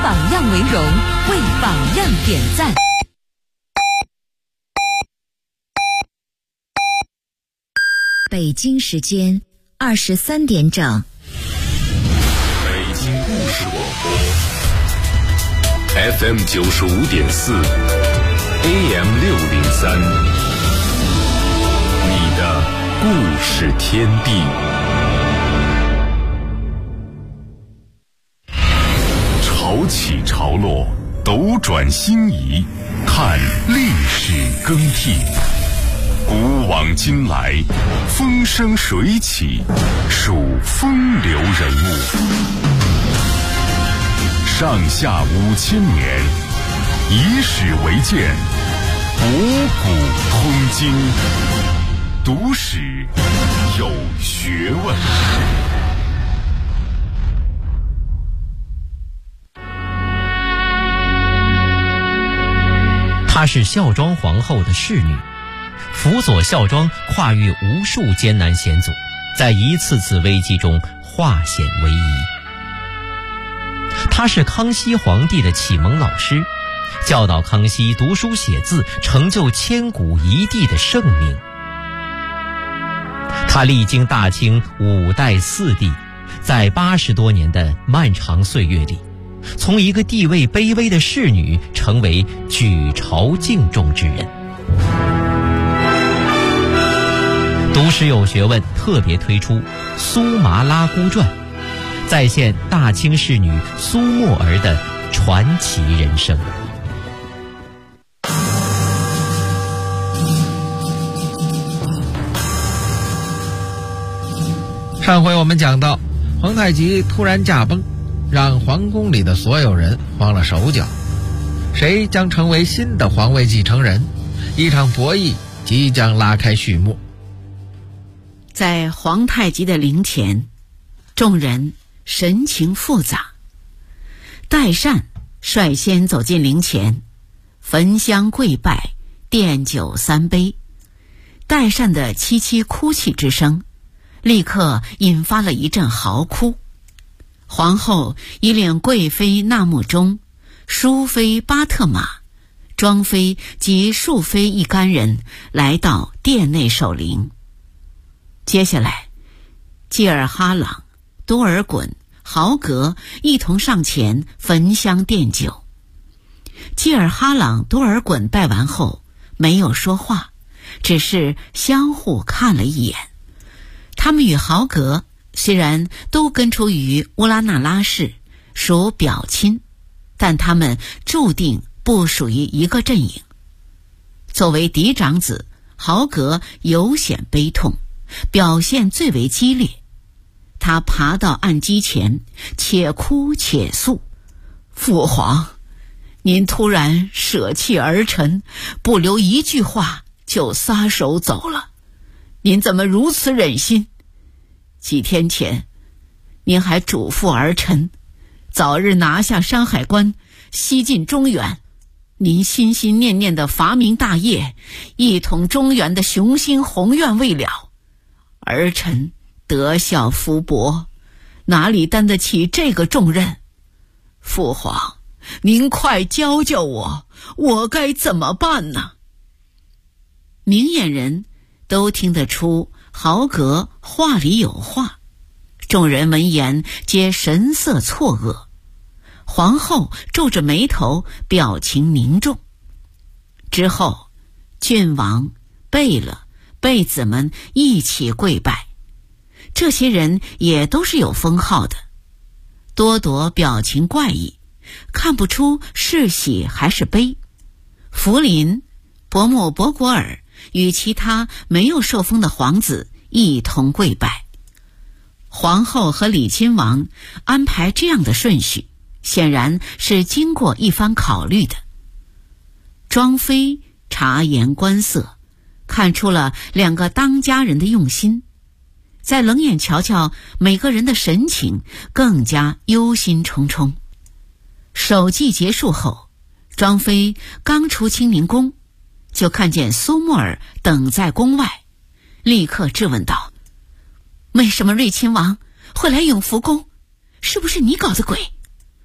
榜样为荣，为榜样点赞。 北京时间23点整。 北京故事广播 FM 95.4 AM 603，你的故事天地。潮起潮落，斗转星移，看历史更替。古往今来，风生水起，数风流人物。上下5000年，以史为鉴，博古通今，读史有学问。 她是孝庄皇后的侍女，辅佐孝庄跨越无数艰难险阻，在一次次危机中化险为夷。她是康熙皇帝的启蒙老师，教导康熙读书写字，成就千古一帝的盛名。她历经大清5代4帝，在80多年的漫长岁月里，从一个地位卑微的侍女成为举朝敬重之人。读史有学问特别推出《苏麻拉姑传》，再现大清侍女苏沫儿的传奇人生。 上回我们讲到，皇太极突然驾崩，让皇宫里的所有人慌了手脚，谁将成为新的皇位继承人？一场博弈即将拉开序幕。 在皇太极的灵前，众人神情复杂。代善率先走进灵前，焚香跪拜，奠酒3杯。代善的凄凄哭泣之声立刻引发了一阵嚎哭。皇后一领贵妃纳木中、淑妃巴特玛、庄妃及庶妃一干人来到殿内守灵。接下来，济尔哈朗、多尔衮、豪格一同上前焚香奠酒。济尔哈朗、多尔衮拜完后没有说话，只是相互看了一眼。他们与豪格虽然都根出于乌拉那拉氏，属表亲，但他们注定不属于一个阵营。作为嫡长子，豪格尤显悲痛，表现最为激烈。他爬到案几前，且哭且诉：父皇，您突然舍弃儿臣，不留一句话就撒手走了，您怎么如此忍心？几天前，您还嘱咐儿臣早日拿下山海关，西进中原。您心心念念的伐明大业，一统中原的雄心宏愿未了，儿臣德孝福薄，哪里担得起这个重任？父皇，您快教教我，我该怎么办呢？明眼人都听得出豪格话里有话，众人闻言皆神色错愕。皇后皱着眉头，表情凝重。之后，郡王、贝勒、贝子们一起跪拜，这些人也都是有封号的。多铎表情怪异，看不出是喜还是悲。福临、伯木博果尔与其他没有受封的皇子一同跪拜。皇后和李亲王安排这样的顺序，显然是经过一番考虑的。庄妃察言观色，看出了2个当家人的用心，再冷眼瞧瞧每个人的神情，更加忧心忡忡。守祭结束后，庄妃刚出清宁宫，就看见苏沫儿等在宫外，立刻质问道：为什么睿亲王会来永福宫？是不是你搞的鬼？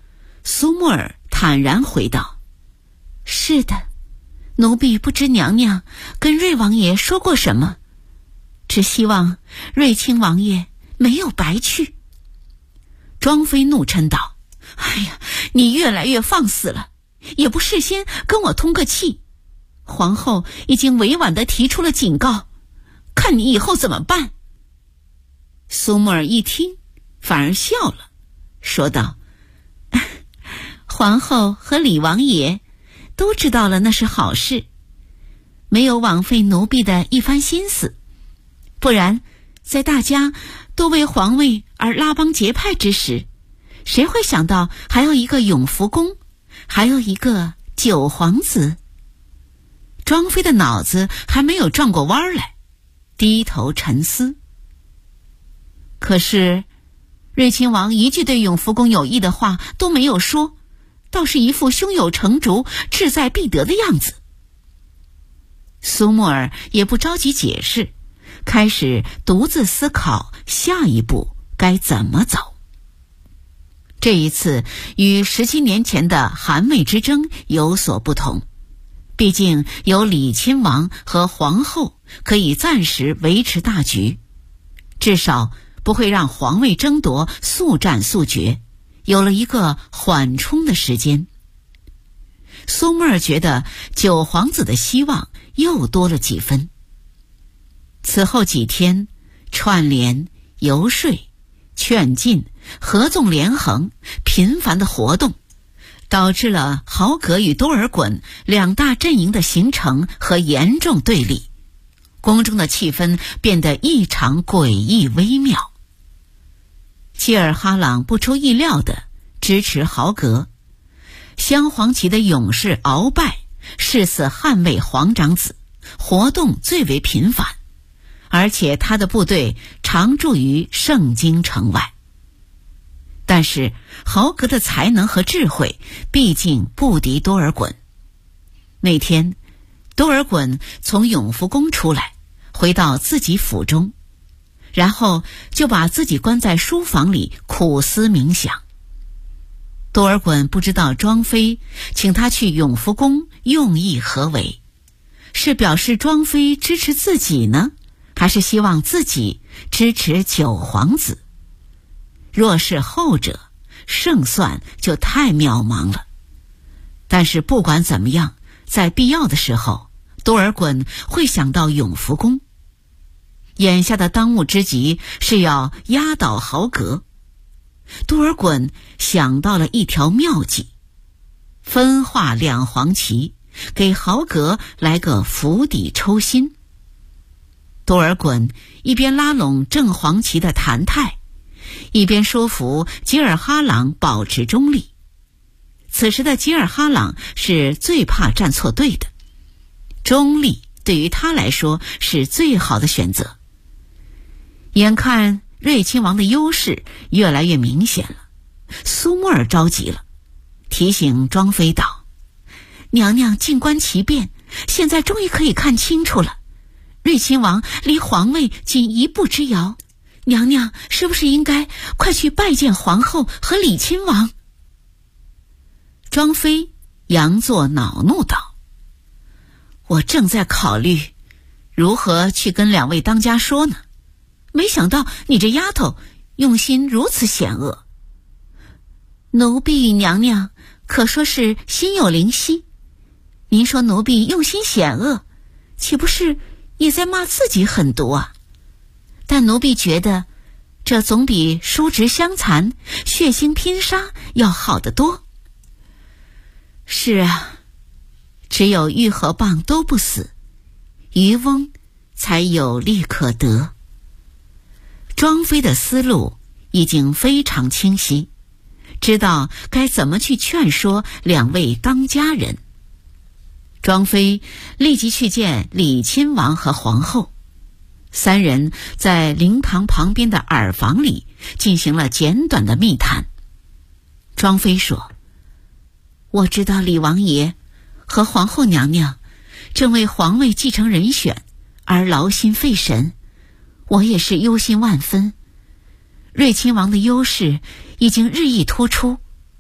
苏木尔坦然回道：是的，奴婢不知娘娘跟瑞王爷说过什么，只希望瑞亲王爷没有白去。庄妃怒嗔道：哎呀，你越来越放肆了，也不事先跟我通个气。皇后已经委婉地提出了警告，看你以后怎么办。苏木尔一听反而笑了，说道：皇后和李王爷都知道了那是好事，没有枉费奴婢的一番心思，不然在大家都为皇位而拉帮结派之时，谁会想到还有一个永福宫，还有一个九皇子？庄妃的脑子还没有转过弯来，低头沉思。可是瑞亲王一句对永福宫有益的话都没有说，倒是一副胸有成竹、志在必得的样子。苏木尔也不着急解释，开始独自思考下一步该怎么走。这一次与17年前的韩魏之争有所不同，毕竟有李亲王和皇后可以暂时维持大局，至少不会让皇位争夺速战速决，有了一个缓冲的时间。苏木尔觉得九皇子的希望又多了几分。此后几天，串联、游说、劝进、合纵连横频繁的活动，导致了豪格与多尔衮两大阵营的形成和严重对立，宫中的气氛变得异常诡异微妙。吉尔哈朗不出意料地支持豪格，镶黄旗的勇士鳌拜誓死捍卫皇长子，活动最为频繁，而且他的部队常驻于盛京城外。但是豪格的才能和智慧毕竟不敌多尔衮。那天多尔衮从永福宫出来，回到自己府中，然后就把自己关在书房里苦思冥想。多尔衮不知道庄妃请他去永福宫用意何为，是表示庄妃支持自己呢，还是希望自己支持九皇子？若是后者，胜算就太渺茫了。但是不管怎么样，在必要的时候，多尔衮会想到永福宫。眼下的当务之急是要压倒豪格。多尔衮想到了一条妙计，分化两黄旗，给豪格来个釜底抽薪。多尔衮一边拉拢正黄旗的谭泰，一边说服吉尔哈朗保持中立。此时的吉尔哈朗是最怕站错队的，中立对于他来说是最好的选择。眼看瑞亲王的优势越来越明显了，苏木尔着急了，提醒庄妃道：娘娘静观其变，现在终于可以看清楚了，瑞亲王离皇位仅一步之遥，娘娘是不是应该快去拜见皇后和李亲王？庄妃佯作恼怒道：我正在考虑如何去跟两位当家说呢，没想到你这丫头用心如此险恶。奴婢与娘娘可说是心有灵犀，您说奴婢用心险恶，岂不是也在骂自己狠毒啊？但奴婢觉得这总比叔侄相残、血腥拼杀要好得多。是啊，只有玉和棒都不死，渔翁才有利可得。庄妃的思路已经非常清晰，知道该怎么去劝说两位当家人。庄妃立即去见李亲王和皇后，三人在灵堂旁边的耳房里进行了简短的密谈。庄妃说：我知道李王爷和皇后娘娘正为皇位继承人选而劳心费神，我也是忧心万分。瑞亲王的优势已经日益突出，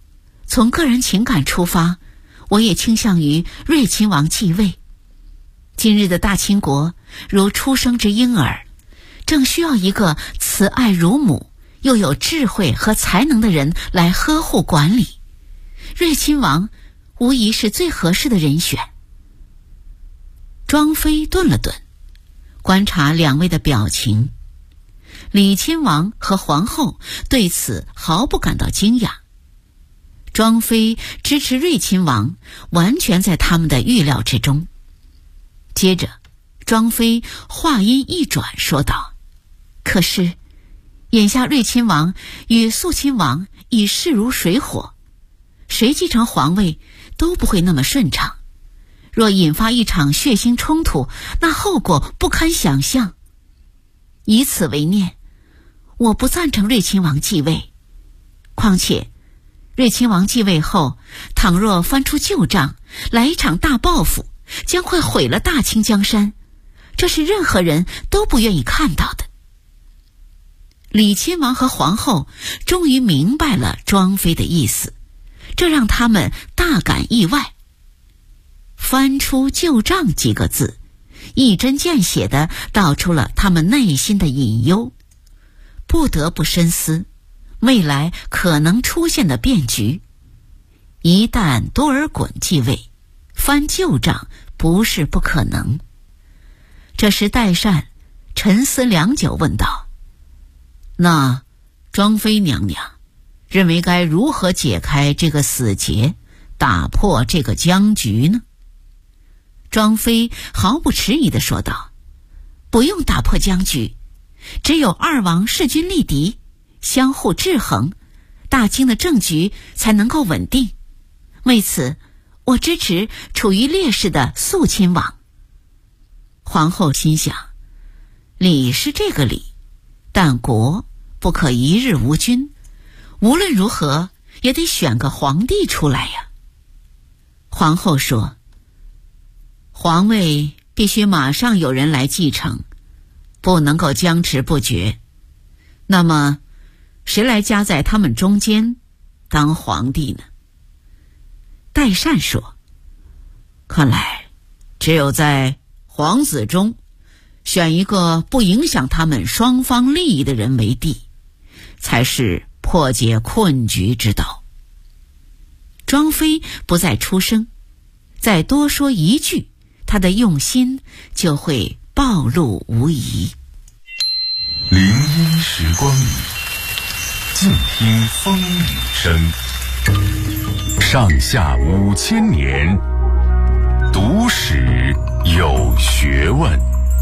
从个人情感出发，我也倾向于睿亲王继位。今日的大清国如出生之婴儿，正需要一个慈爱如母又有智慧和才能的人来呵护管理。睿亲王无疑是最合适的人选。庄妃顿了顿，观察两位的表情。李亲王和皇后对此毫不感到惊讶。庄妃支持睿亲王，完全在他们的预料之中。接着，庄妃话音一转说道：“可是，眼下睿亲王与肃亲王已势如水火，谁继承皇位都不会那么顺畅。若引发一场血腥冲突，那后果不堪想象。以此为念，我不赞成睿亲王继位。况且，睿亲王继位后，倘若翻出旧账，来一场大报复，将会毁了大清江山，这是任何人都不愿意看到的。”李亲王和皇后终于明白了庄妃的意思，这让他们大感意外。翻出旧账几个字，一针见血地道出了他们内心的隐忧，不得不深思未来可能出现的变局。一旦多尔衮继位，翻旧账不是不可能。这时代善沉思良久，问道：“那庄妃娘娘认为该如何解开这个死结，打破这个僵局呢？”庄妃毫不迟疑地说道：“不用打破僵局，只有二王势均力敌，相互制衡，大清的政局才能够稳定。为此，我支持处于劣势的肃亲王。”皇后心想，理是这个理，但国不可一日无君，无论如何也得选个皇帝出来呀。皇后说：“皇位必须马上有人来继承，不能够僵持不决。那么，谁来夹在他们中间当皇帝呢？”代善说：“看来只有在皇子中选一个不影响他们双方利益的人为帝，才是破解困局之道。”庄妃不再出声，再多说一句，她的用心就会暴露无遗。 林荫时光里，静听风雨声。上下5000年，读史有学问。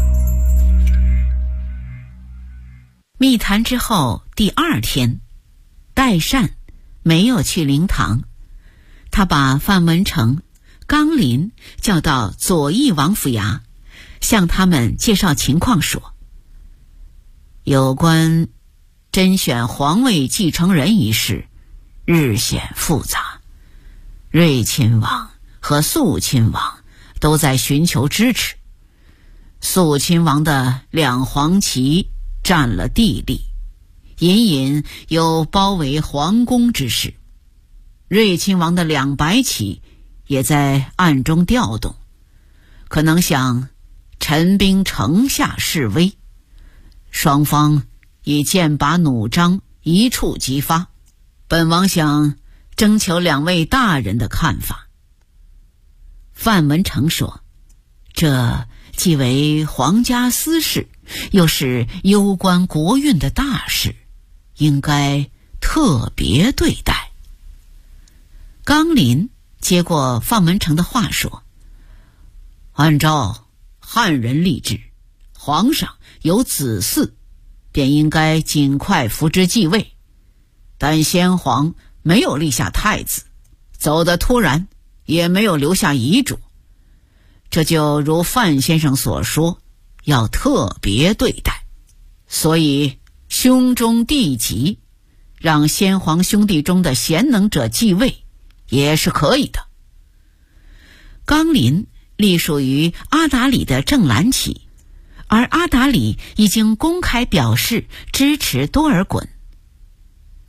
密谈之后第2天，代善没有去灵堂，他把范文成、纲林叫到左翼王府衙，向他们介绍情况，说：“有关甄选皇位继承人一事，日显复杂。睿亲王和肃亲王都在寻求支持。肃亲王的2黄旗占了地利，隐隐有包围皇宫之势。睿亲王的2白旗也在暗中调动，可能想陈兵城下示威。双方以剑拔弩张，一触即发。本王想征求2位大人的看法。”范文成说：“这既为皇家私事，又是攸关国运的大事，应该特别对待。”纲林接过范文成的话说：“按照汉人历制，皇上有子嗣，便应该尽快扶之继位，但先皇没有立下太子，走得突然，也没有留下遗嘱，这就如范先生所说，要特别对待。所以兄终弟及，让先皇兄弟中的贤能者继位也是可以的。”纲林隶属于阿达里的正蓝旗，而阿达里已经公开表示支持多尔衮。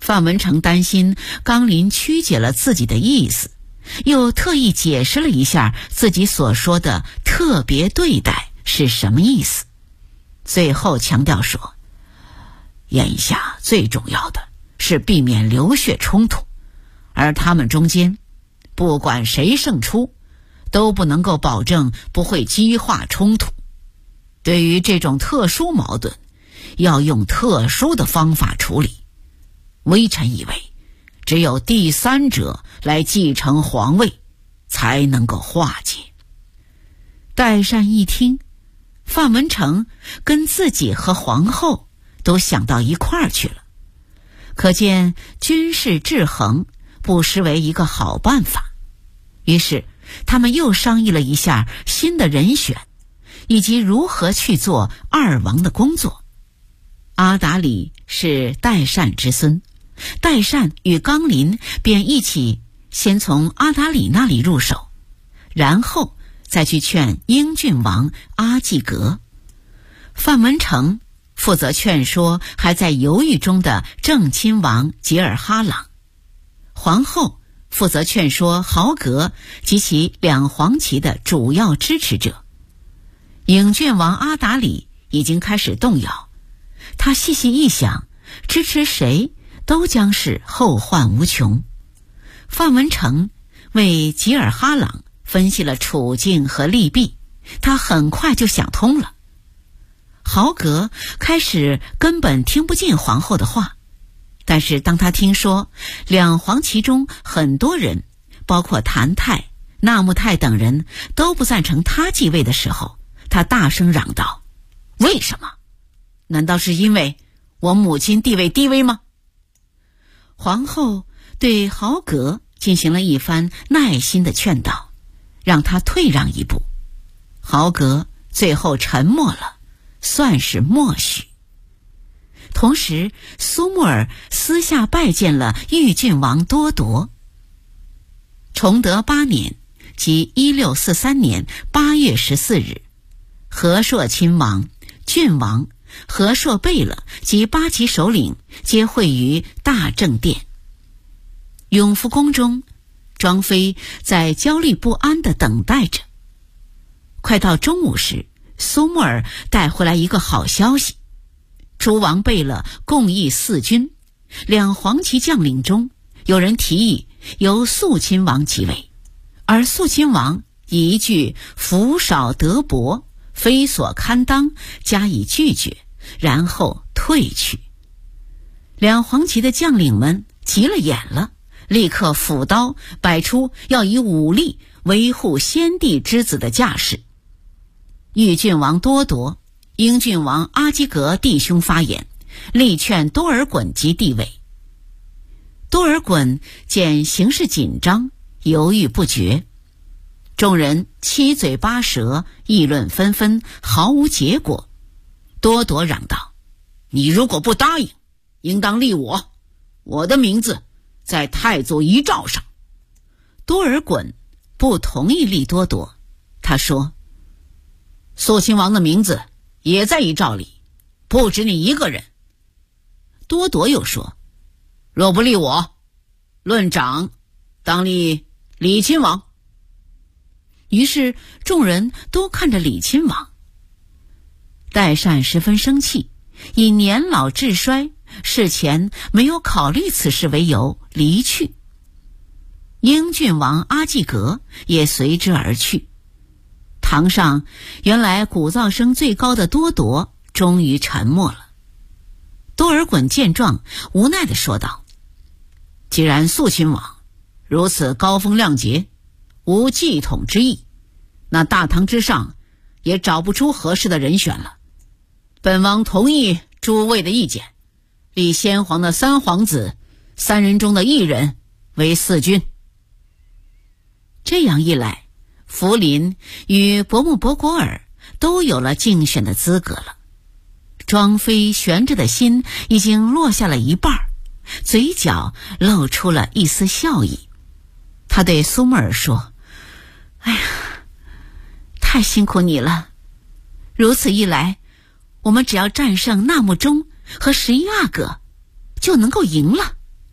范文成担心纲林曲解了自己的意思，又特意解释了一下自己所说的特别对待是什么意思。最后强调说，眼下最重要的是避免流血冲突，而他们中间不管谁胜出，都不能够保证不会激化冲突。对于这种特殊矛盾，要用特殊的方法处理。微臣以为，只有第三者来继承皇位，才能够化解。代善一听，范文成跟自己和皇后都想到一块儿去了，可见军事制衡不失为一个好办法。于是他们又商议了一下新的人选，以及如何去做二王的工作。阿达里是代善之孙，代善与纲林便一起先从阿达里那里入手，然后再去劝英郡王阿济格。范文成负责劝说还在犹豫中的正亲王吉尔哈朗，皇后负责劝说豪格及其两黄旗的主要支持者。英郡王阿达里已经开始动摇，他细细一想，支持谁都将是后患无穷。范文成为吉尔哈朗分析了处境和利弊，他很快就想通了。豪格开始根本听不进皇后的话，但是当他听说两黄旗中很多人，包括谭泰、纳木泰等人都不赞成他继位的时候，他大声嚷道：为什么？难道是因为我母亲地位低微吗？皇后对豪格进行了一番耐心的劝导，让他退让一步。豪格最后沉默了，算是默许。同时苏木尔私下拜见了豫郡王多铎。崇德8年，即1643年8月14日，和硕亲王、郡王、和硕贝勒及8旗首领皆会于大正殿。永福宫中，庄妃在焦虑不安地等待着。快到中午时，苏木尔带回来一个好消息，诸王贝勒共议4军，两黄旗将领中有人提议由肃亲王即位，而肃亲王以一句福少德薄，非所堪当加以拒绝，然后退去。两黄旗的将领们急了眼了，立刻斧刀摆出要以武力维护先帝之子的架势。豫郡王多铎、英郡王阿济格弟兄发言，力劝多尔衮即帝位。多尔衮见形势紧张，犹豫不决，众人七嘴八舌，议论纷纷，毫无结果。多铎嚷道：你如果不答应，应当立我的名字在太祖遗诏上。多尔衮不同意立多铎，他说：肃亲王的名字也在遗诏里，不止你一个人。多铎又说：若不立我，论长，当立李亲王。于是众人都看着李亲王。代善十分生气，以年老智衰，事前没有考虑此事为由离去。英郡王阿济格也随之而去。堂上原来鼓噪声最高的多铎终于沉默了。多尔衮见状，无奈地说道：既然肃亲王如此高风亮节，无继统之意，那大唐之上也找不出合适的人选了。本王同意诸位的意见，立先皇的3皇子3人中的1人为4军。这样一来，福临与伯木伯果尔都有了竞选的资格了。庄妃悬着的心已经落下了一半，嘴角露出了一丝笑意。她对苏木尔说：哎呀，太辛苦你了，如此一来，我们只要战胜纳木中和11阿哥就能够赢了。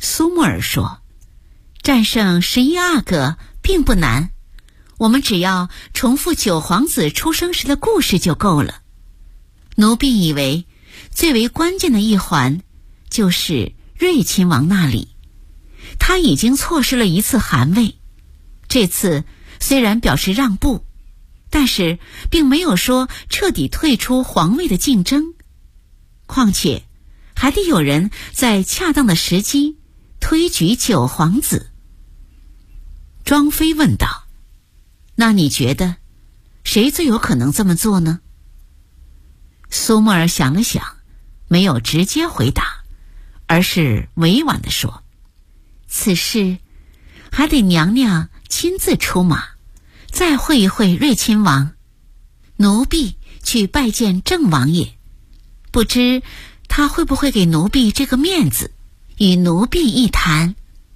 苏木尔说，战胜11阿哥并不难，我们只要重复9皇子出生时的故事就够了。奴婢以为最为关键的一环就是睿亲王那里，他已经错失了一次汗位，这次虽然表示让步，但是并没有说彻底退出皇位的竞争，况且还得有人在恰当的时机推举9皇子。庄妃问道，那你觉得谁最有可能这么做呢？苏木尔想了想，没有直接回答，而是委婉地说，此事还得娘娘亲自出马，再会一会睿亲王。奴婢去拜见郑王爷，不知他会不会给奴婢这个面子，与奴婢一谈。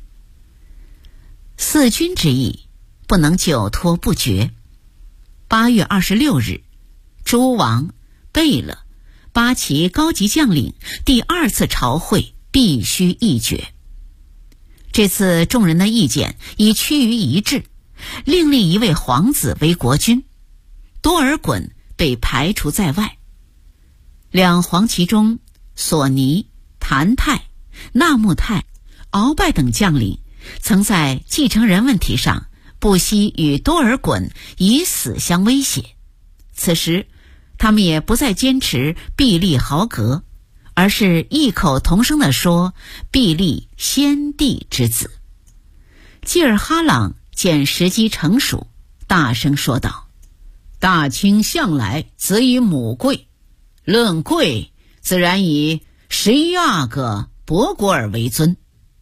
四君之意不能久拖不决。8月26日，诸王、贝勒、八旗高级将领第2次朝会必须议决。这次众人的意见已趋于一致，另立一位皇子为国君，多尔衮被排除在外。2皇其中，索尼、谭泰、纳木泰、鳌拜等将领曾在继承人问题上不惜与多尔衮以死相威胁，此时他们也不再坚持毕力豪格，而是异口同声地说毕力先帝之子。济尔哈朗见时机成熟，大声说道，大清向来则以母贵，论贵自然以11阿哥博果尔为尊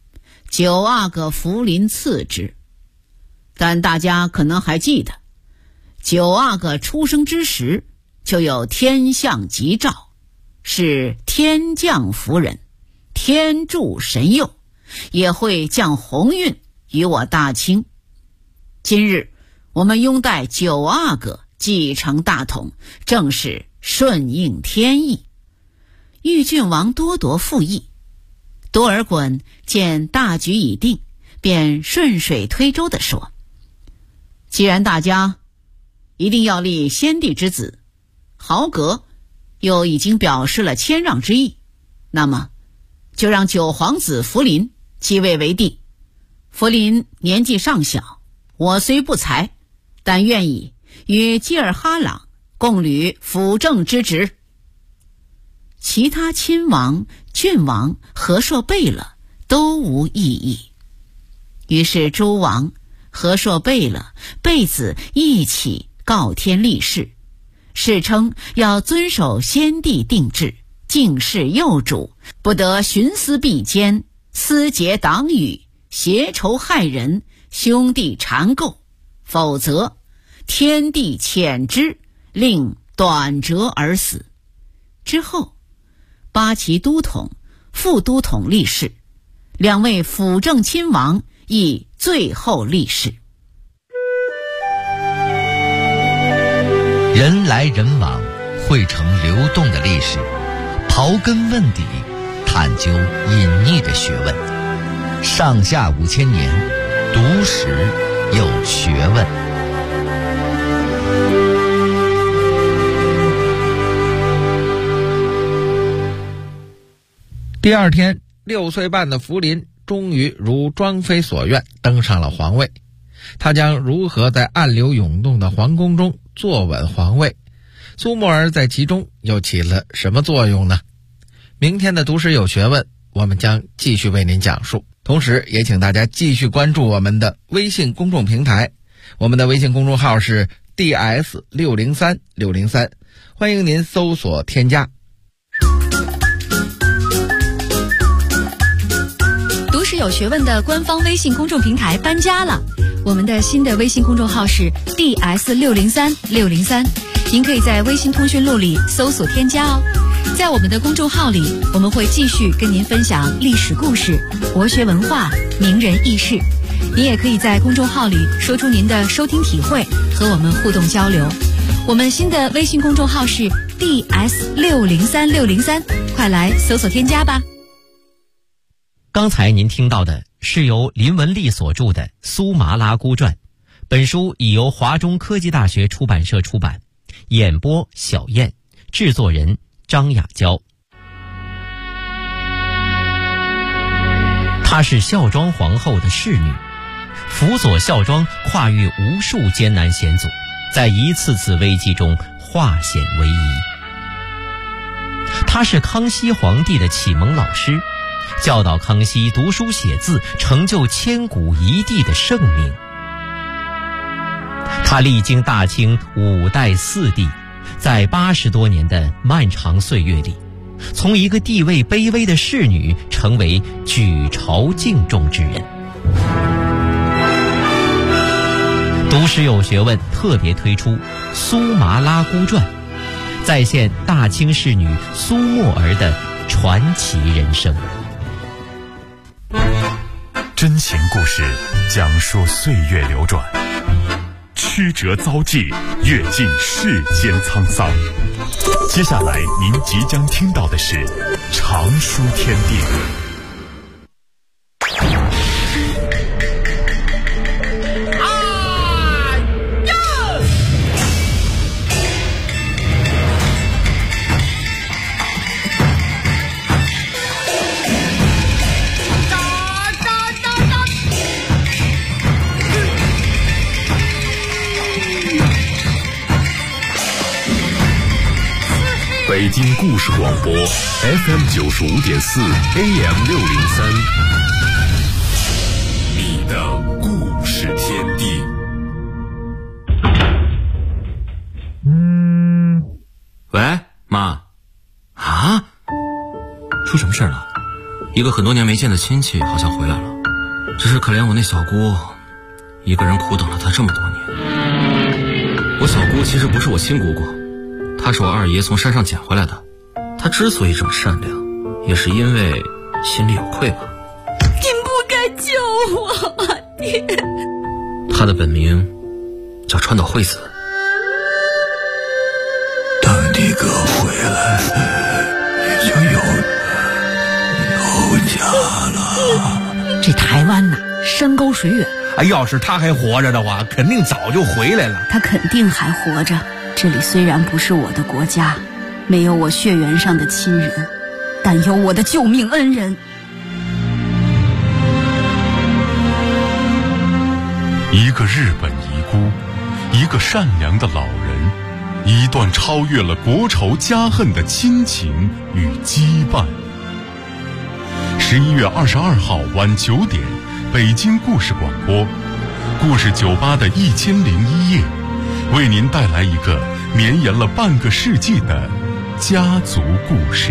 ，9阿哥福临次之。但大家可能还记得，9阿哥出生之时就有天象吉兆，是天降福人，天助神佑，也会降鸿运于我大清。今日我们拥戴9阿哥继承大统，正是顺应天意。豫郡王多铎附议，多尔衮见大局已定，便顺水推舟地说，既然大家一定要立先帝之子，豪格又已经表示了谦让之意，那么就让9皇子福临继位为帝。福临年纪尚小，我虽不才，但愿意与济尔哈朗共履辅政之职。其他亲王、郡王、和硕贝勒都无异议，于是诸王、和硕贝勒、贝子一起告天立誓，誓称要遵守先帝定制，敬事幼主，不得徇私弊奸，私结党羽，挟仇害人，兄弟缠构，否则天地谴之，令短折而死。之后八旗都统、副都统立誓，2位辅政亲王亦最后立誓。 人来人往，汇成流动的历史，刨根问底，探究隐匿的学问。上下5000年，读史有学问。 第2天，6岁半的福临终于如庄妃所愿登上了皇位。他将如何在暗流涌动的皇宫中坐稳皇位？苏木尔在其中又起了什么作用呢？明天的读史有学问，我们将继续为您讲述。同时也请大家继续关注我们的微信公众平台，我们的微信公众号是 DS603603，欢迎您搜索添加。 读史有学问的官方微信公众平台搬家了，我们的新的微信公众号是 DS603603，您可以在微信通讯录里搜索添加哦。在我们的公众号里，我们会继续跟您分享历史故事、国学文化、名人轶事。您也可以在公众号里说出您的收听体会，和我们互动交流。我们新的微信公众号是 DS603603，快来搜索添加吧。 刚才您听到的是由林文丽所著的《苏麻拉姑传》，本书已由华中科技大学出版社出版，演播小燕，制作人张雅娇。她是孝庄皇后的侍女，辅佐孝庄跨越无数艰难险阻，在一次次危机中化险为夷。她是康熙皇帝的启蒙老师，教导康熙读书写字，成就千古一帝的盛名。他历经大清5代4帝，在80多年的漫长岁月里，从一个地位卑微的侍女成为举朝敬重之人。读史有学问特别推出《苏麻拉姑传》，再现大清侍女苏沫儿的传奇人生。 真情故事讲述岁月流转，曲折遭际，阅尽世间沧桑。接下来您即将听到的是常书天地。北京故事广播 FM 95.4 AM 603，你的故事天地。 喂，妈。啊？出什么事了？一个很多年没见的亲戚好像回来了，只是可怜我那小姑，一个人苦等了她这么多年。我小姑其实不是我亲姑姑，她是我二爷从山上捡回来的。她之所以这么善良，也是因为心里有愧吧。 你不该救我啊，爹！ 她的本名叫川岛惠子。 等你哥回来，你就有家了。 这台湾呐，山高水远。 要是他还活着的话，肯定早就回来了。 他肯定还活着。这里虽然不是我的国家，没有我血缘上的亲人，但有我的救命恩人。 一个日本遗孤，一个善良的老人，一段超越了国仇家恨的亲情与羁绊。11月22号晚9点，北京故事广播，故事酒吧的1001夜，为您带来一个绵延了半个世纪的家族故事。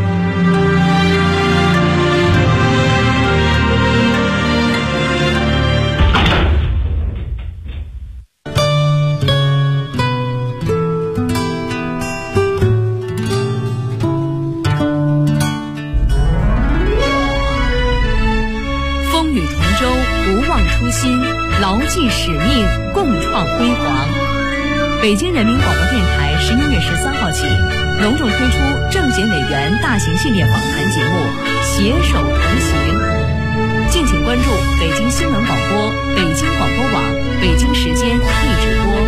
风雨同舟，不忘初心，牢记使命，共创辉煌。北京人民广播电台11月13号起，隆重推出政协委员大型系列访谈节目《携手同行》，敬请关注北京新闻广播、北京广播网、北京时间一直播。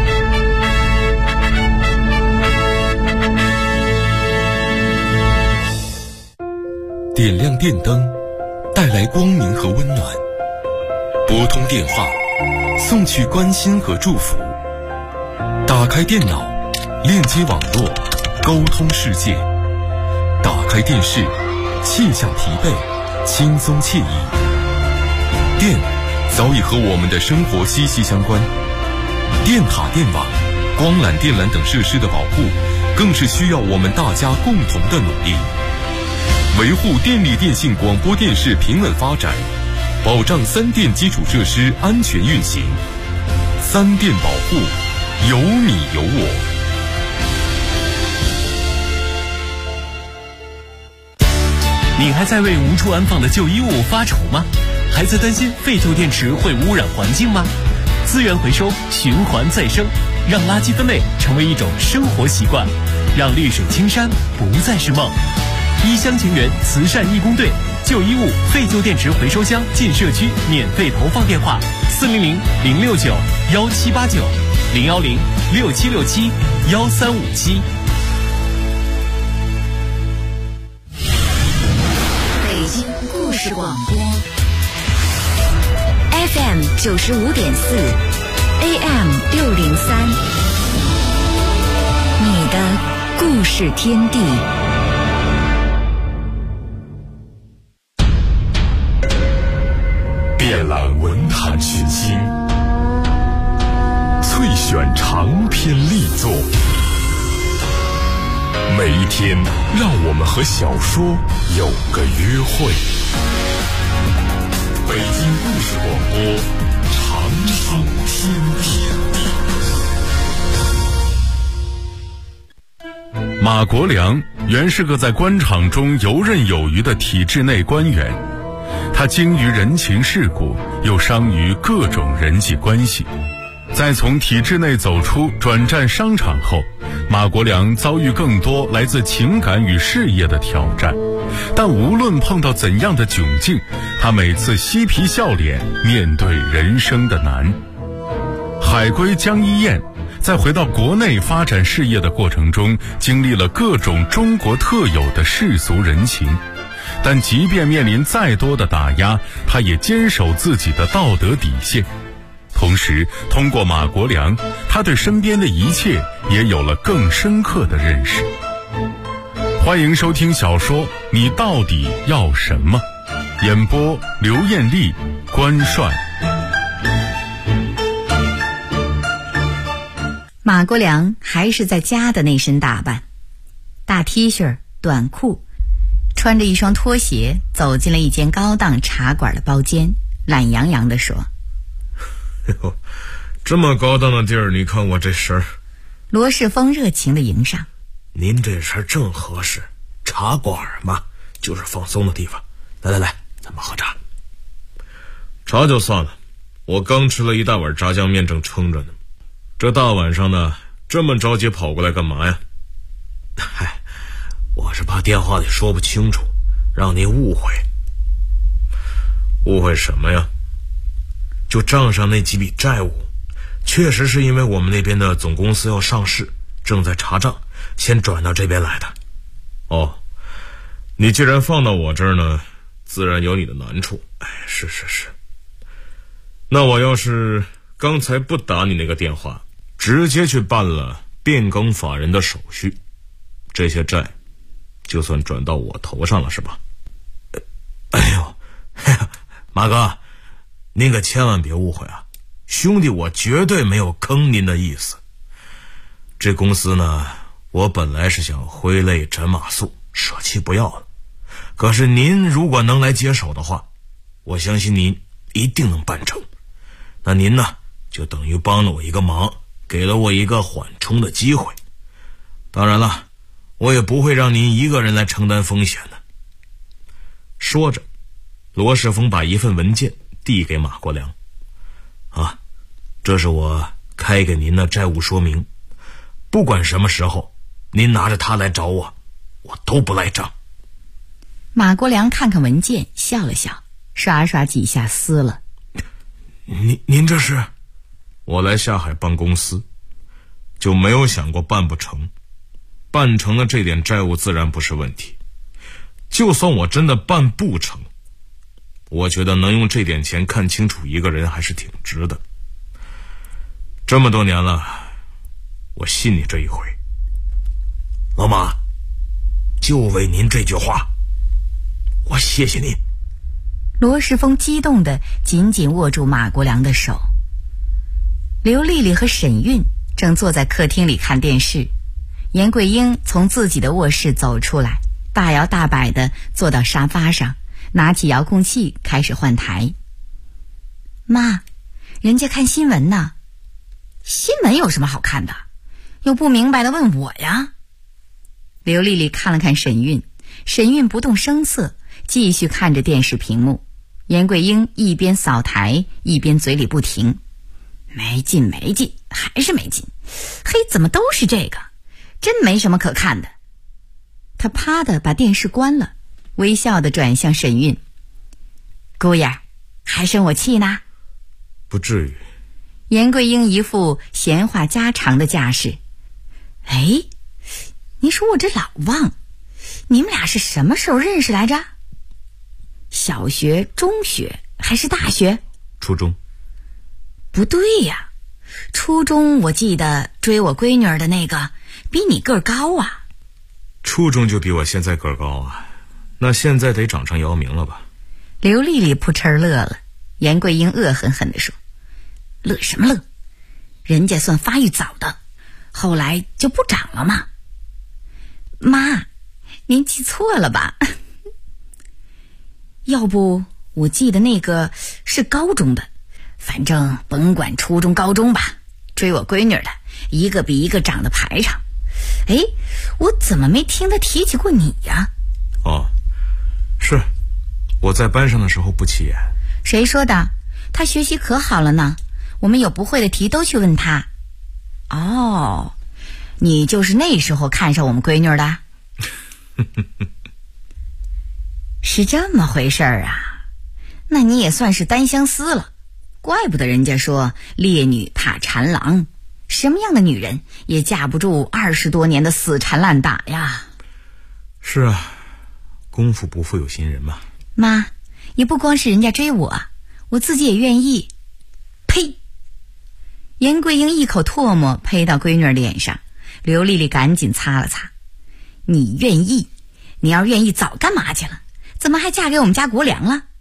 点亮电灯，带来光明和温暖；拨通电话，送去关心和祝福；打开电脑，链接网络，沟通世界；打开电视，卸下疲惫，轻松惬意。电早已和我们的生活息息相关，电塔、电网、光缆、电缆等设施的保护，更是需要我们大家共同的努力。维护电力电信广播电视平稳发展，保障三电基础设施安全运行。三电保护，有你有我。 你还在为无处安放的旧衣物发愁吗？还在担心废旧电池会污染环境吗？资源回收，循环再生，让垃圾分类成为一种生活习惯，让绿水青山不再是梦。一厢情愿慈善义工队旧衣物、废旧电池回收箱进社区免费投放电话：400-069-1789，010-6767-1357。 北京故事广播 FM 95.4 AM 603，你的故事天地。 遍览文坛群星，萃选长篇力作，每一天让我们和小说有个约会。北京故事广播，长寿天地。马国良原是个在官场中游刃有余的体制内官员，他精于人情世故，又商于各种人际关系。在从体制内走出转战商场后，马国良遭遇更多来自情感与事业的挑战，但无论碰到怎样的窘境，他每次嬉皮笑脸面对人生的难。海归江一燕在回到国内发展事业的过程中，经历了各种中国特有的世俗人情，但即便面临再多的打压，他也坚守自己的道德底线。同时通过马国良，他对身边的一切也有了更深刻的认识。欢迎收听小说《你到底要什么》，演播刘艳丽、关帅。 马国良还是在家的那身打扮，大 T 恤、短裤，穿着一双拖鞋走进了一间高档茶馆的包间，懒洋洋地说： 哟，这么高档的地儿，你看我这身儿。 罗世峰热情地迎上： 您这身正合适，茶馆嘛，就是放松的地方。来，咱们喝茶。茶就算了，我刚吃了一大碗炸酱面，正撑着呢。这大晚上的，这么着急跑过来干嘛呀？嗨，我是怕电话里说不清楚，让您误会。误会什么呀？就账上那几笔债务，确实是因为我们那边的总公司要上市，正在查账，先转到这边来的。哦，你既然放到我这儿呢，自然有你的难处。哎，是。那我要是刚才不打你那个电话，直接去办了变更法人的手续，这些债就算转到我头上了，是吧？哎呦，马哥，您可千万别误会啊，兄弟我绝对没有坑您的意思。这公司呢，我本来是想挥泪斩马谡，舍弃不要了，可是您如果能来接手的话，我相信您一定能办成。那您呢，就等于帮了我一个忙，给了我一个缓冲的机会。当然了，我也不会让您一个人来承担风险的。说着，罗世峰把一份文件递给马国良。啊，这是我开给您的债务说明，不管什么时候您拿着它来找我，我都不赖账。 马国良看看文件，笑了笑，刷刷几下撕了。 您这是？我来下海办公司，就没有想过办不成。办成了，这点债务自然不是问题。就算我真的办不成，我觉得能用这点钱看清楚一个人还是挺值的。这么多年了，我信你这一回。老马，就为您这句话，我谢谢您。 罗世峰激动地紧紧握住马国良的手。刘丽丽和沈韵正坐在客厅里看电视，严桂英从自己的卧室走出来，大摇大摆地坐到沙发上，拿起遥控器开始换台。妈，人家看新闻呢。新闻有什么好看的？有不明白的问我呀。刘丽丽看了看沈韵，沈韵不动声色，继续看着电视屏幕。严桂英一边扫台一边嘴里不停：没劲，还是没劲。嘿，怎么都是这个？真没什么可看的。她啪的把电视关了， 微笑地转向沈韵。姑爷，还生我气呢？ 不至于。 严桂英一副闲话家常的架势。哎，你说我这老忘，你们俩是什么时候认识来着？小学、中学还是大学？ 初中。 不对呀，初中我记得追我闺女儿的那个比你个儿高啊。 初中就比我现在个儿高啊，那现在得长成姚明了吧？ 刘丽丽扑哧乐了。严桂英恶狠狠地说：乐什么乐？人家算发育早的，后来就不长了嘛。妈，您记错了吧？要不我记得那个是高中的，反正甭管初中高中吧，追我闺女的一个比一个长得排场。哎，我怎么没听他提起过你呀？ 哦，是我在班上的时候不起眼。 谁说的？他学习可好了呢，我们有不会的题都去问他。哦，你就是那时候看上我们闺女的？是这么回事儿啊，那你也算是单相思了。怪不得人家说烈女怕缠郎，什么样的女人也架不住20多年的死缠烂打呀。 是啊，功夫不负有心人嘛。 妈，也不光是人家追我，我自己也愿意。呸！严桂英一口唾沫呸到闺女脸上，刘丽丽赶紧擦了擦。你愿意？你要愿意早干嘛去了？怎么还嫁给我们家国良了？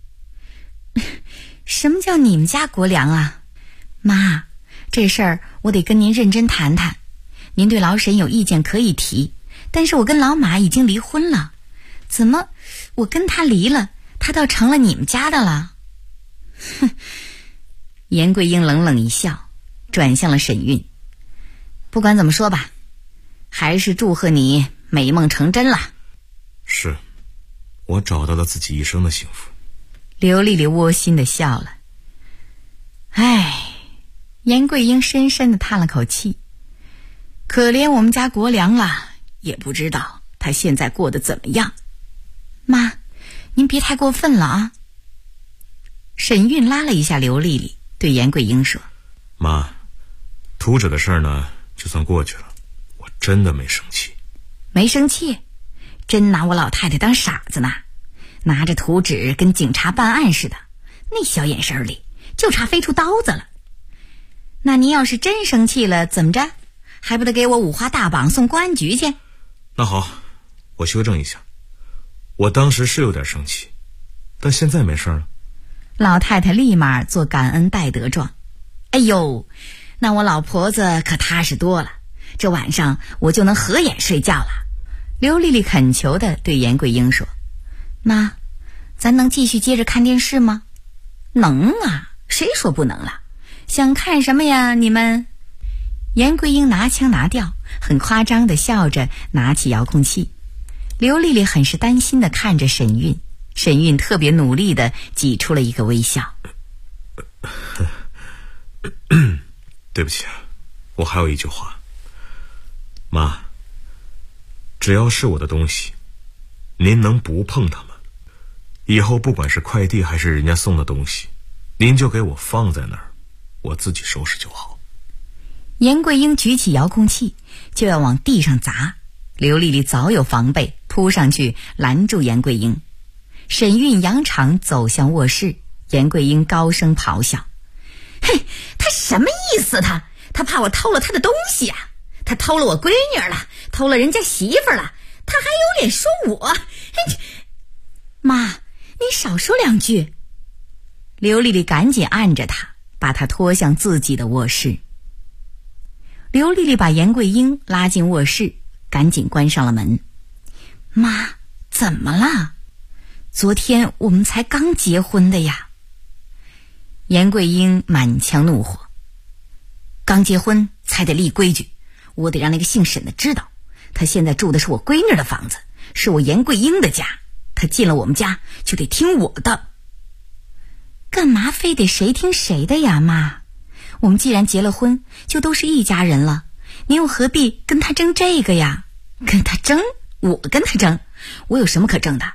什么叫你们家国良啊？妈，这事儿我得跟您认真谈谈。您对老沈有意见可以提，但是我跟老马已经离婚了，怎么我跟他离了，他倒成了你们家的了？哼！严桂英冷冷一笑，转向了沈韵。不管怎么说吧，还是祝贺你美梦成真了。 是，我找到了自己一生的幸福。 刘丽丽窝心地笑了。唉，严桂英深深地叹了口气，可怜我们家国良了，也不知道他现在过得怎么样。妈，您别太过分了啊。沈韵拉了一下刘丽丽，对严桂英说： 妈，图纸的事儿呢，就算过去了，我真的没生气。 没生气？真拿我老太太当傻子呢？拿着图纸跟警察办案似的，那小眼神里就差飞出刀子了。那您要是真生气了，怎么着？还不得给我五花大绑送公安局去？ 那好，我修正一下，我当时是有点生气，但现在没事了。 老太太立马做感恩戴德状。哎呦，那我老婆子可踏实多了，这晚上我就能合眼睡觉了。刘丽丽恳求地对严桂英说：妈，咱能继续接着看电视吗？能啊，谁说不能了？想看什么呀你们？严桂英拿腔拿调，很夸张地笑着拿起遥控器。刘丽丽很是担心地看着沈韵，沈韵特别努力地挤出了一个微笑。 对不起，我还有一句话。妈，只要是我的东西，您能不碰它们？以后不管是快递还是人家送的东西，您就给我放在那儿，我自己收拾就好。 严桂英举起遥控器就要往地上砸，刘丽丽早有防备，扑上去拦住严桂英。沈韵扬长走向卧室，严桂英高声咆哮：嘿，他什么意思？他怕我偷了他的东西啊！他偷了我闺女了，偷了人家媳妇了，他还有脸说我？妈，你少说两句。刘丽丽赶紧按着他，把他拖向自己的卧室。刘丽丽把严桂英拉进卧室，赶紧关上了门。妈，怎么了？昨天我们才刚结婚的呀。严桂英满腔怒火：刚结婚才得立规矩，我得让那个姓沈的知道，他现在住的是我闺女的房子，是我严桂英的家，他进了我们家就得听我的。干嘛非得谁听谁的呀，妈？我们既然结了婚，就都是一家人了，您又何必跟他争这个呀？跟他争？我跟他争？我有什么可争的？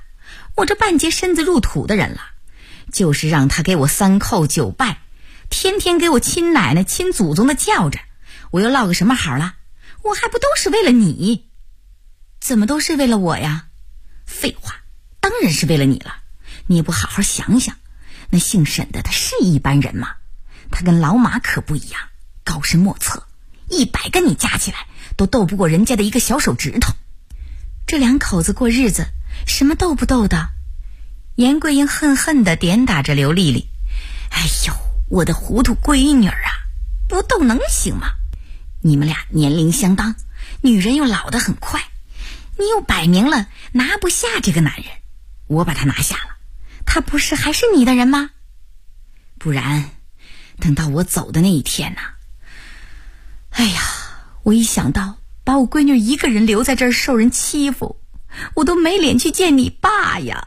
我这半截身子入土的人了，就是让他给我3叩9拜，天天给我亲奶奶亲祖宗的叫着，我又落个什么好了？我还不都是为了你？怎么都是为了我呀？废话，当然是为了你了。你也不好好想想，那姓沈的他是一般人吗？他跟老马可不一样，高深莫测，100个你加起来都斗不过人家的一个小手指头。这2口子过日子，什么斗不斗的？严桂英恨恨地点打着刘丽丽。哎呦，我的糊涂闺女啊，不斗能行吗？你们俩年龄相当，女人又老得很快，你又摆明了拿不下这个男人，我把他拿下了，他不是还是你的人吗？不然等到我走的那一天呢？哎呀，我一想到把我闺女一个人留在这儿受人欺负，我都没脸去见你爸呀。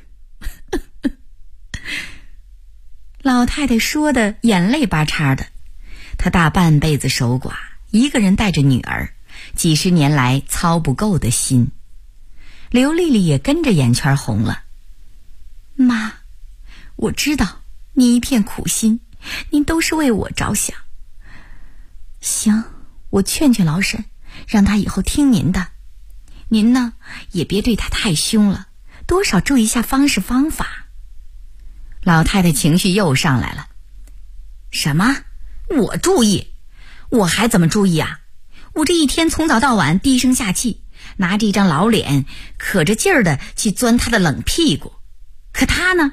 老太太说的眼泪巴叉的，她大半辈子守寡，一个人带着女儿，几十年来操不够的心。刘丽丽也跟着眼圈红了。妈，我知道你一片苦心，您都是为我着想。行，我劝劝老沈，让他以后听您的。您呢，也别对他太凶了，多少注意一下方式方法。老太太情绪又上来了。什么？我注意？我还怎么注意啊？我这一天从早到晚低声下气，拿着一张老脸，可着劲儿的去钻他的冷屁股。可他呢？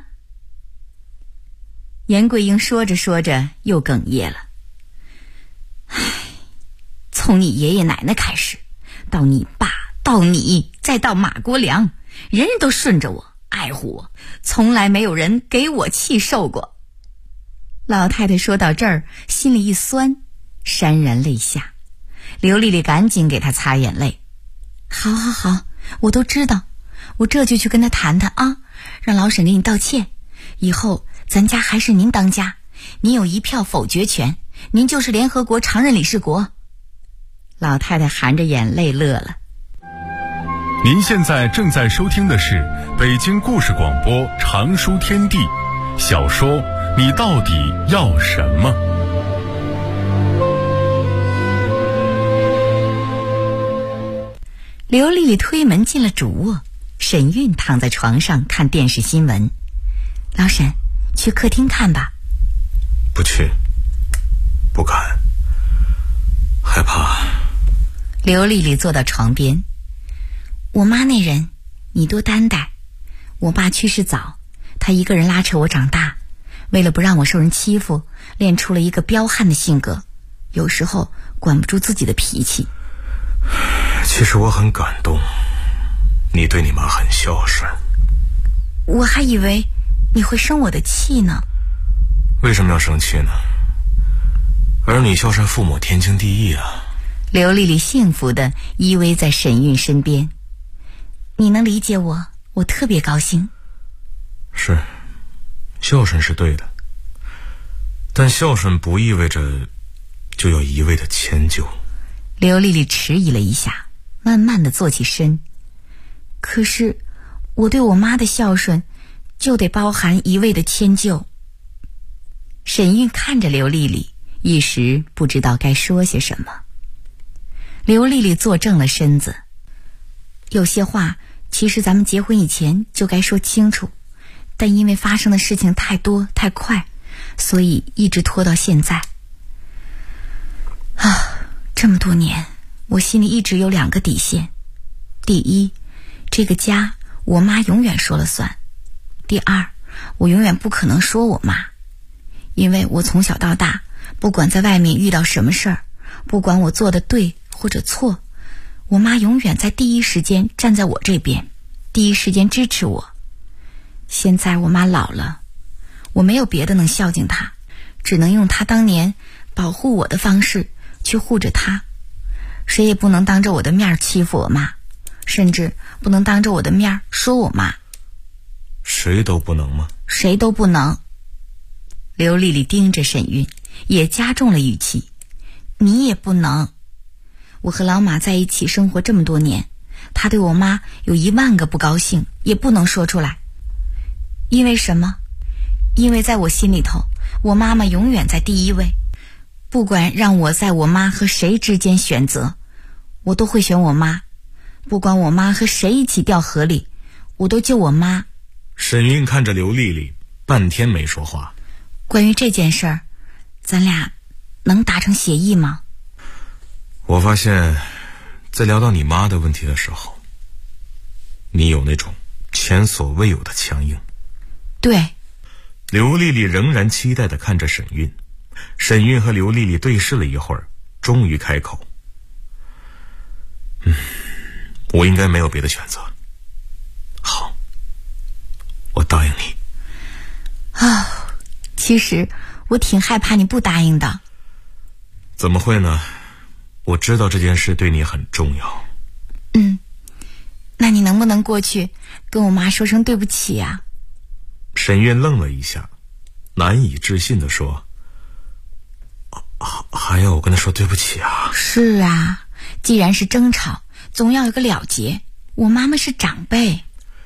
严桂英说着说着又哽咽了。唉，从你爷爷奶奶开始，到你爸，到你，再到马国良，人人都顺着我，爱护我，从来没有人给我气受过。老太太说到这儿，心里一酸，潸然泪下。刘丽丽赶紧给她擦眼泪。好好好，我都知道，我这就去跟他谈谈啊，让老沈给你道歉。以后咱家还是您当家，您有1票否决权，您就是联合国常任理事国。老太太含着眼泪乐了。 您现在正在收听的是北京故事广播常书天地小说《你到底要什么》。 刘丽丽推门进了主卧，沈韵躺在床上看电视新闻。老沈，去客厅看吧。 不去，不敢，害怕。 刘丽丽坐到床边。我妈那人，你多担待。我爸去世早，他一个人拉扯我长大，为了不让我受人欺负，练出了一个彪悍的性格，有时候管不住自己的脾气。 其实我很感动，你对你妈很孝顺。 我还以为你会生我的气呢。 为什么要生气呢？儿女孝顺父母天经地义啊。 刘丽丽幸福地依偎在沈韵身边。你能理解我，我特别高兴。 是，孝顺是对的，但孝顺不意味着就要一味的迁就。 刘丽丽迟疑了一下，慢慢地坐起身。可是我对我妈的孝顺就得包含一味的迁就。沈韵看着刘丽丽，一时不知道该说些什么。刘丽丽坐正了身子。有些话其实咱们结婚以前就该说清楚，但因为发生的事情太多太快，所以一直拖到现在。这么多年，我心里一直有2个底线。第一，这个家我妈永远说了算。第二，我永远不可能说我妈，因为我从小到大，不管在外面遇到什么事儿，不管我做的对或者错，我妈永远在第一时间站在我这边，第一时间支持我。现在我妈老了，我没有别的能孝敬她，只能用她当年保护我的方式去护着她。谁也不能当着我的面欺负我妈，甚至不能当着我的面说我妈。 谁都不能吗？ 谁都不能。刘丽丽盯着沈韵，也加重了语气。你也不能。我和老马在一起生活这么多年， 他对我妈有10000个不高兴，也不能说出来。因为什么？因为在我心里头，我妈妈永远在第一位。不管让我在我妈和谁之间选择，我都会选我妈。不管我妈和谁一起掉河里，我都救我妈。 沈韵看着刘丽丽，半天没说话。 关于这件事儿，咱俩能达成协议吗？ 我发现在聊到你妈的问题的时候，你有那种前所未有的强硬。 对。 刘丽丽仍然期待地看着沈韵，沈韵和刘丽丽对视了一会儿，终于开口：我应该没有别的选择。好，我答应你。 其实我挺害怕你不答应的。 怎么会呢？我知道这件事对你很重要。 那你能不能过去跟我妈说声对不起啊？ 沈韵愣了一下，难以置信地说：还要我跟她说对不起啊？ 是啊，既然是争吵，总要有个了结。我妈妈是长辈。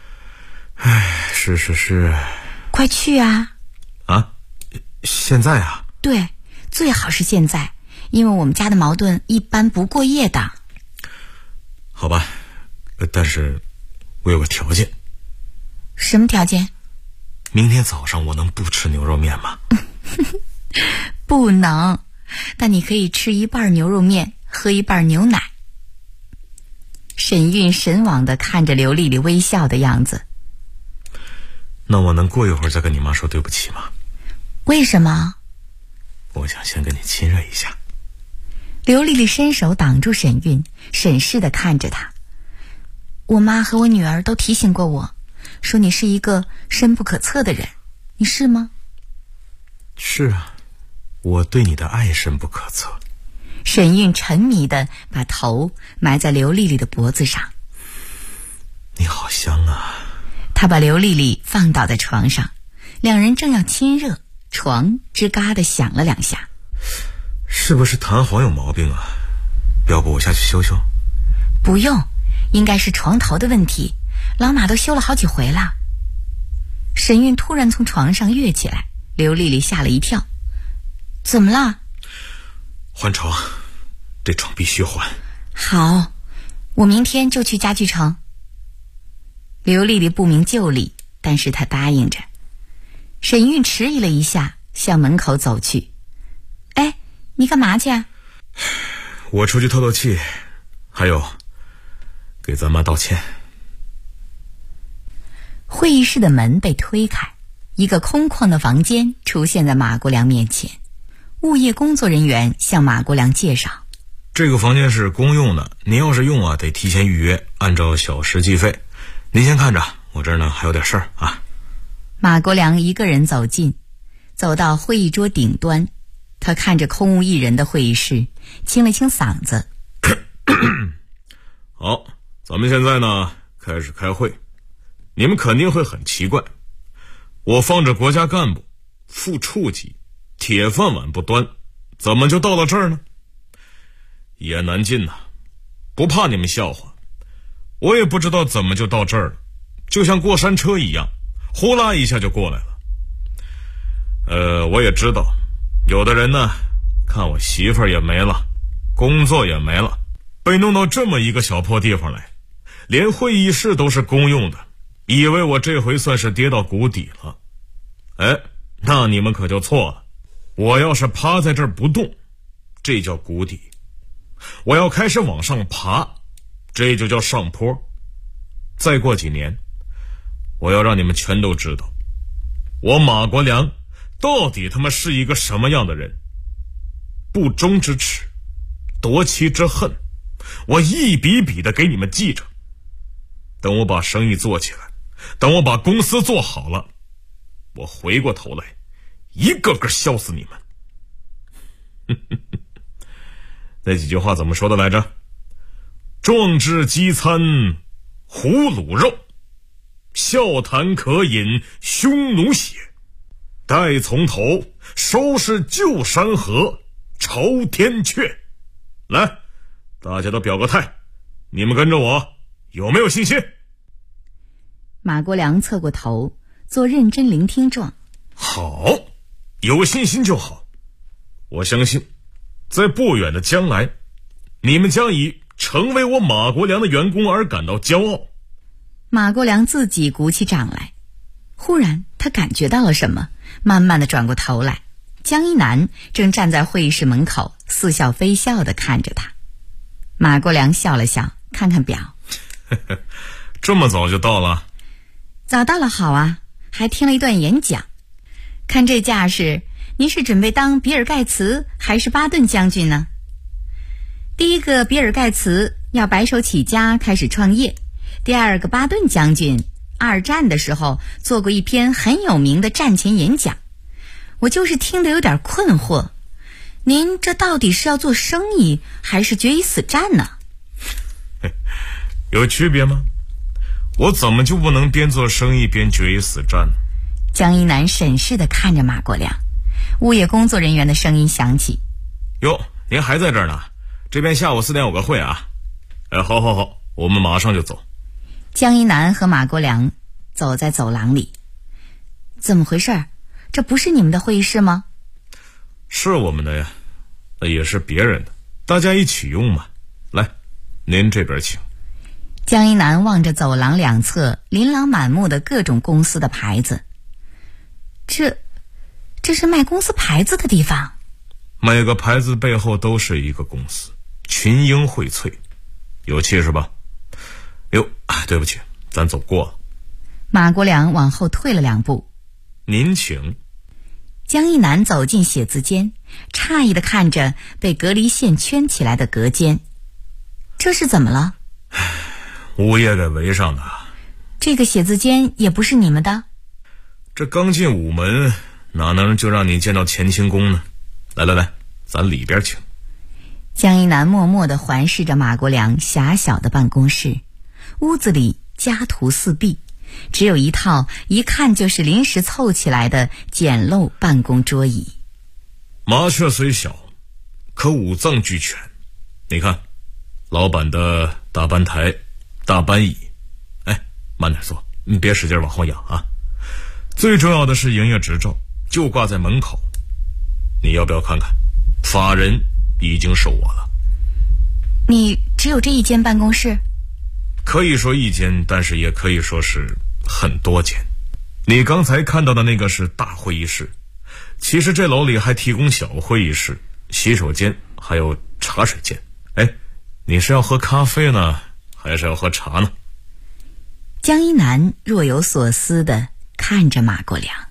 是。 快去啊！ 啊？现在啊？ 对，最好是现在，因为我们家的矛盾一般不过夜的。 好吧，但是我有个条件。 什么条件？ 明天早上我能不吃牛肉面吗？ 不能，但你可以吃一半牛肉面，喝一半牛奶。沈韵神往地看着刘丽丽微笑的样子。 那我能过一会儿再跟你妈说对不起吗？ 为什么？ 我想先跟你亲热一下。 刘丽丽伸手挡住沈韵，审视地看着她。我妈和我女儿都提醒过我，说你是一个深不可测的人，你是吗？ 是啊，我对你的爱深不可测。 沈韵沉迷地把头埋在刘丽丽的脖子上。 你好香啊。 他把刘丽丽放倒在床上，两人正要亲热，床吱嘎地响了2下。 是不是弹簧有毛病啊？要不我下去修修？ 不用，应该是床头的问题，老马都修了好几回了。沈韵突然从床上跃起来，刘丽丽吓了一跳。怎么了？ 换床，这床必须换。 好，我明天就去家具城。刘丽丽不明就里，但是她答应着。沈韵迟疑了一下，向门口走去。哎，你干嘛去啊？ 我出去透透气，还有给咱妈道歉。 会议室的门被推开，一个空旷的房间出现在马国良面前。物业工作人员向马国良介绍， 这个房间是公用的，您要是用啊，得提前预约，按照小时计费。您先看着，我这儿呢还有点事儿啊。 马国良一个人走近，走到会议桌顶端，他看着空无一人的会议室，清了清嗓子。 好，咱们现在呢开始开会。你们肯定会很奇怪，我放着国家干部、副处级、铁饭碗不端，怎么就到了这儿呢？一言难尽呐，不怕你们笑话，我也不知道怎么就到这儿了，就像过山车一样，呼啦一下就过来了。我也知道，有的人呢，看我媳妇儿也没了，工作也没了，被弄到这么一个小破地方来，连会议室都是公用的，以为我这回算是跌到谷底了。那你们可就错了，我要是趴在这儿不动，这叫谷底；我要开始往上爬，这就叫上坡。再过几年，我要让你们全都知道，我马国良到底他妈是一个什么样的人。不忠之耻，夺妻之恨，我一笔笔的给你们记着。等我把生意做起来，等我把公司做好了，我回过头来一个个笑死你们。那几句话怎么说的来着？壮志饥餐胡虏肉，笑谈渴饮匈奴血，待从头收拾旧山河朝天阙。来，大家都表个态，你们跟着我有没有信心？ 马国良侧过头，做认真聆听状。 好，有信心就好。我相信，在不远的将来，你们将以成为我马国良的员工而感到骄傲。 马国良自己鼓起掌来，忽然他感觉到了什么，慢慢地转过头来，江一南正站在会议室门口，似笑非笑地看着他。马国良笑了笑，看看表， 这么早就到了？ 早到了好啊，还听了一段演讲。看这架势，您是准备当比尔盖茨还是巴顿将军呢？第一个比尔盖茨要白手起家开始创业，第二个巴顿将军二战的时候做过一篇很有名的战前演讲。我就是听得有点困惑，您这到底是要做生意还是决一死战呢？ 有区别吗？我怎么就不能边做生意边决一死战呢？ 江一南审视地看着马国良，物业工作人员的声音响起： 哟，您还在这儿呢？这边下午4点有个会啊。好，我们马上就走。 江一南和马国良走在走廊里。怎么回事？这不是你们的会议室吗？ 是我们的呀，也是别人的，大家一起用嘛。来，您这边请。 江一南望着走廊两侧琳琅满目的各种公司的牌子。这是卖公司牌子的地方。 每个牌子背后都是一个公司，群英荟萃，有气势吧？哟，对不起，咱走过了。 马国良往后退了2步。 您请。 江一南走进写字间，诧异地看着被隔离线圈起来的隔间。这是怎么了？ 物业给围上的。 这个写字间也不是你们的？ 这刚进午门，哪能就让你见到乾清宫呢？来，咱里边请。 江一南默默地环视着马国良狭小的办公室，屋子里家徒四壁，只有一套一看就是临时凑起来的简陋办公桌椅。 麻雀虽小，可五脏俱全。你看，老板的大班台、大班椅，慢点坐，你别使劲往后仰啊。最重要的是营业执照就挂在门口，你要不要看看？法人已经收我了。 你只有这一间办公室？ 可以说一间，但是也可以说是很多间。你刚才看到的那个是大会议室，其实这楼里还提供小会议室、洗手间还有茶水间。你是要喝咖啡呢还是要喝茶呢？ 江一南若有所思地看着马国良。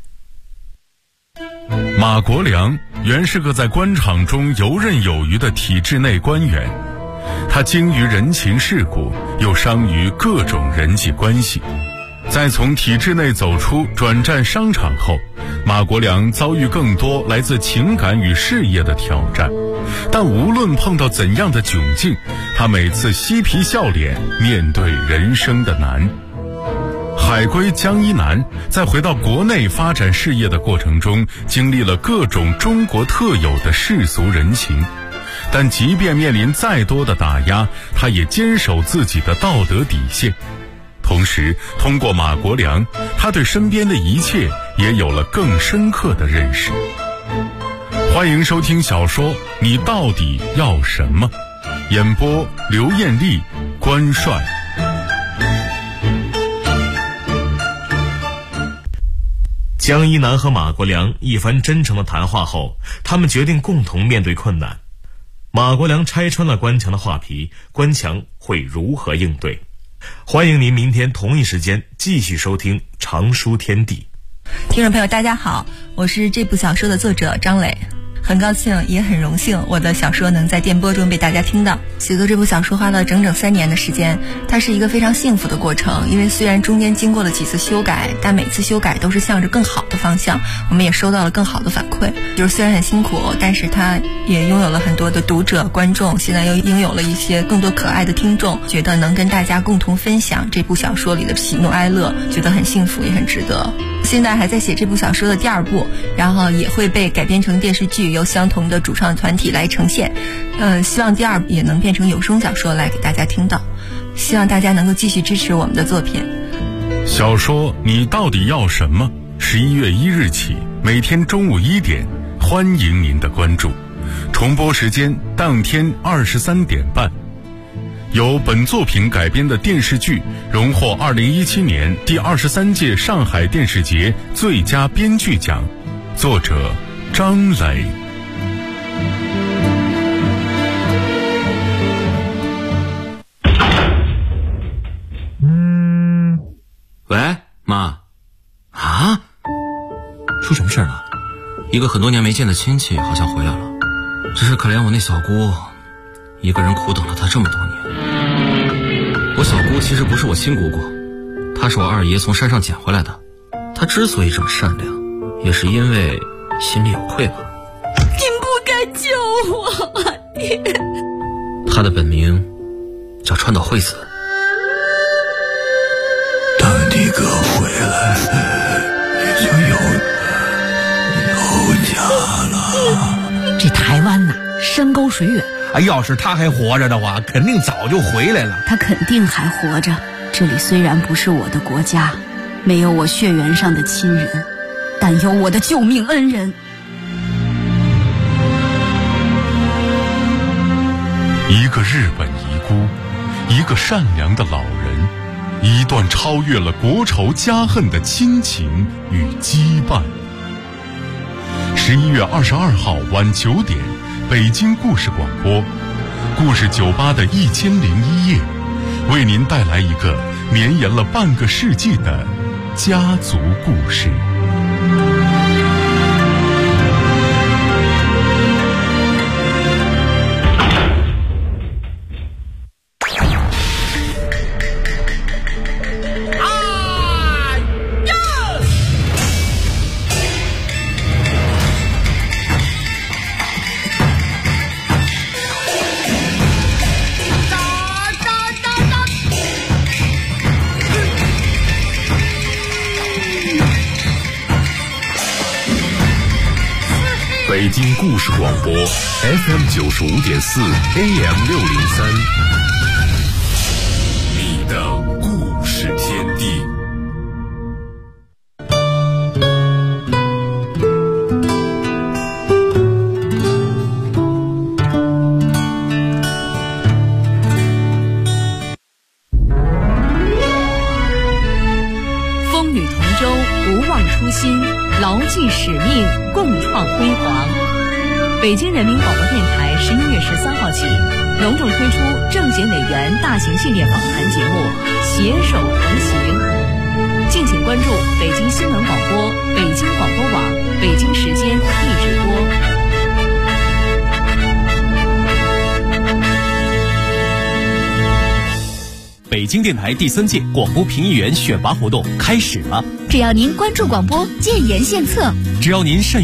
马国良原是个在官场中游刃有余的体制内官员，他精于人情世故，又商于各种人际关系。在从体制内走出转战商场后，马国良遭遇更多来自情感与事业的挑战，但无论碰到怎样的窘境，他每次嬉皮笑脸面对人生的难。海归江一南在回到国内发展事业的过程中，经历了各种中国特有的世俗人情，但即便面临再多的打压，他也坚守自己的道德底线。同时，通过马国良，他对身边的一切也有了更深刻的认识。欢迎收听小说《你到底要什么》，演播刘艳丽、关帅。 江一南和马国良一番真诚的谈话后，他们决定共同面对困难。马国良拆穿了关强的画皮，关强会如何应对？欢迎您明天同一时间继续收听《长书天地》。 听众朋友大家好，我是这部小说的作者张磊，很高兴也很荣幸我的小说能在电波中被大家听到。写作这部小说花了整整3年的时间，它是一个非常幸福的过程，因为虽然中间经过了几次修改，但每次修改都是向着更好的方向，我们也收到了更好的反馈。就是虽然很辛苦，但是它也拥有了很多的读者观众，现在又拥有了一些更多可爱的听众，觉得能跟大家共同分享这部小说里的喜怒哀乐，觉得很幸福也很值得。现在还在写这部小说的第2部，然后也会被改编成电视剧，由相同的主创团体来呈现。希望第2部也能变成有声小说来给大家听到。 希望大家能够继续支持我们的作品。 小说你到底要什么？11月1日起，每天中午1点，欢迎您的关注。重播时间当天23点半。由本作品改编的电视剧荣获2017年第23届上海电视节最佳编剧奖，作者张磊。 喂，妈。啊？出什么事了？一个很多年没见的亲戚好像回来了，只是可怜我那小姑，一个人苦等了她这么多年。我小姑其实不是我亲姑姑，她是我二爷从山上捡回来的。她之所以这么善良，也是因为心里有愧吧。 您不该救我，爹。 她的本名叫川岛惠子。 等你哥回来，你就有家了。 这台湾呐，山高水远。 要是他还活着的话，肯定早就回来了。 他肯定还活着。这里虽然不是我的国家，没有我血缘上的亲人，但有我的救命恩人。 一个日本遗孤，一个善良的老人，一段超越了国仇家恨的亲情与羁绊。11月22号晚9点，北京故事广播，故事酒吧的1001夜，为您带来一个绵延了半个世纪的家族故事。北京故事广播 FM 95.4 AM 603，你的故事天地。 风雨同舟，不忘初心，牢记使命，共创辉煌。北京人民广播电台11月13号起，隆重推出政协委员大型系列访谈节目《携手同行》，敬请关注北京新闻广播、北京广播网、北京时间一直播。 北京电台第3届广播评议员选拔活动开始了， 只要您关注广播，建言献策， 只要您善